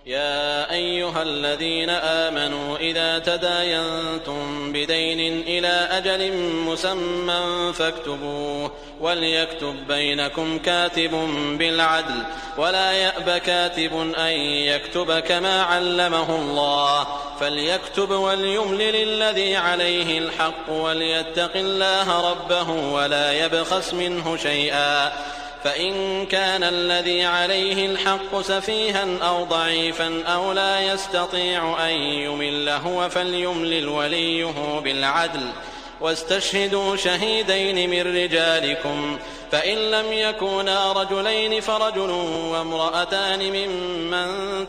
يا أيها الذين آمنوا إذا تداينتم بدين إلى أجل مسمى فاكتبوه وليكتب بينكم كاتب بالعدل ولا يأب كاتب أن يكتب كما علمه الله فليكتب وليملل الذي عليه الحق وليتق الله ربه ولا يبخس منه شيئا فإن كان الذي عليه الحق سفيها أو ضعيفا أو لا يستطيع أن يمل هو فليملل وليه بالعدل واستشهدوا شهيدين من رجالكم فإن لم يكونا رجلين فرجل وامرأتان ممن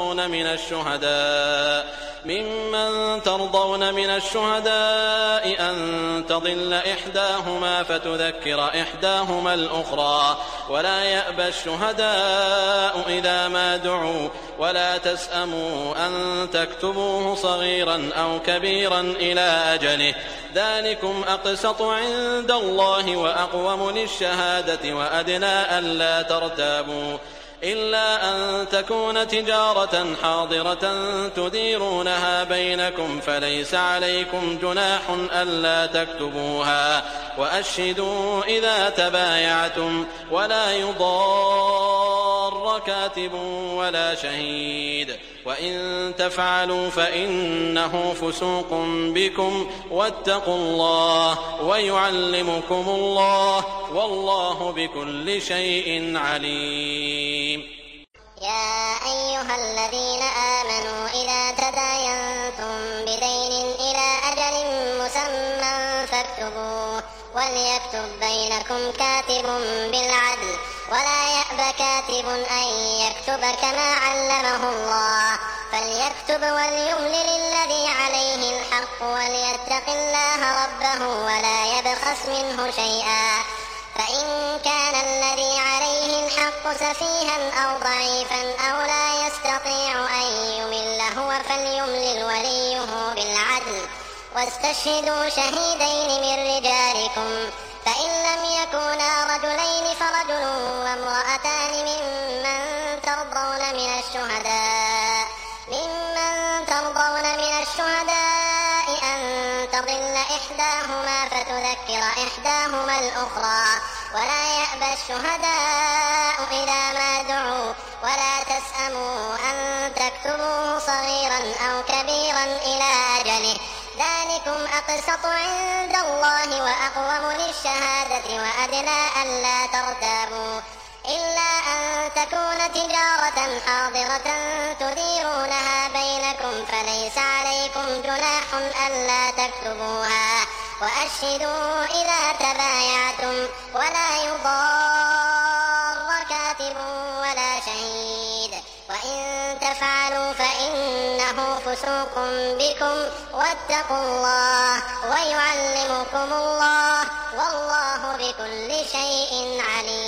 ترضون من الشهداء أن تضل إحداهما فتذكر إحداهما الأخرى ولا يأبى الشهداء إذا ما دعوا ولا تسأموا أن تكتبوه صغيرا أو كبيرا إلى أجله ذلكم أقسط عند الله وأقوم للشهادة وأدنى ألا ترتابوا إلا أن تكون تجارة حاضرة تديرونها بينكم فليس عليكم جناح ألا تكتبوها وأشهدوا إذا تبايعتم ولا يضار كاتب ولا شهيد وإن تفعلوا فإنه فسوق بكم واتقوا الله ويعلمكم الله والله بكل شيء عليم. يا أيها الذين آمنوا إذا تداينتم بدين إلى أجل مسمى فاكتبوه وليكتب بينكم كاتب بالعدل ولا يأب كاتب أن يكتب كما علمه الله فليكتب وليملل الذي عليه الحق وليتق الله ربه ولا يبخس منه شيئا فإن كان الذي عليه الحق سفيها أو ضعيفا أو لا يستطيع أن يمل هو فليملل وليه بالعدل واستشهدوا شهيدين من رجالكم فإن لم يكونا رجلين فرجل وامرأتان ممن ترضون من الشهداء أن تضل إحداهما فتذكر إحداهما الأخرى ولا يأبى الشهداء إذا ما دعوا ولا تسأموا أن تكتبوه صغيرا أو كبيرا إلى أجله ذلكم أقسط عند الله وأقوم للشهادة وأدنى ألا ترتابوا إلا أن تكون تجارة حاضرة تديرونها بينكم فليس عليكم جناح ألا تكتبوها وأشهدوا إذا تبايعتم ولا يضار كاتب ولا شهيد وإن تفعلوا فإنه فسوق بكم واتقوا الله ويعلمكم الله والله بكل شيء عليم.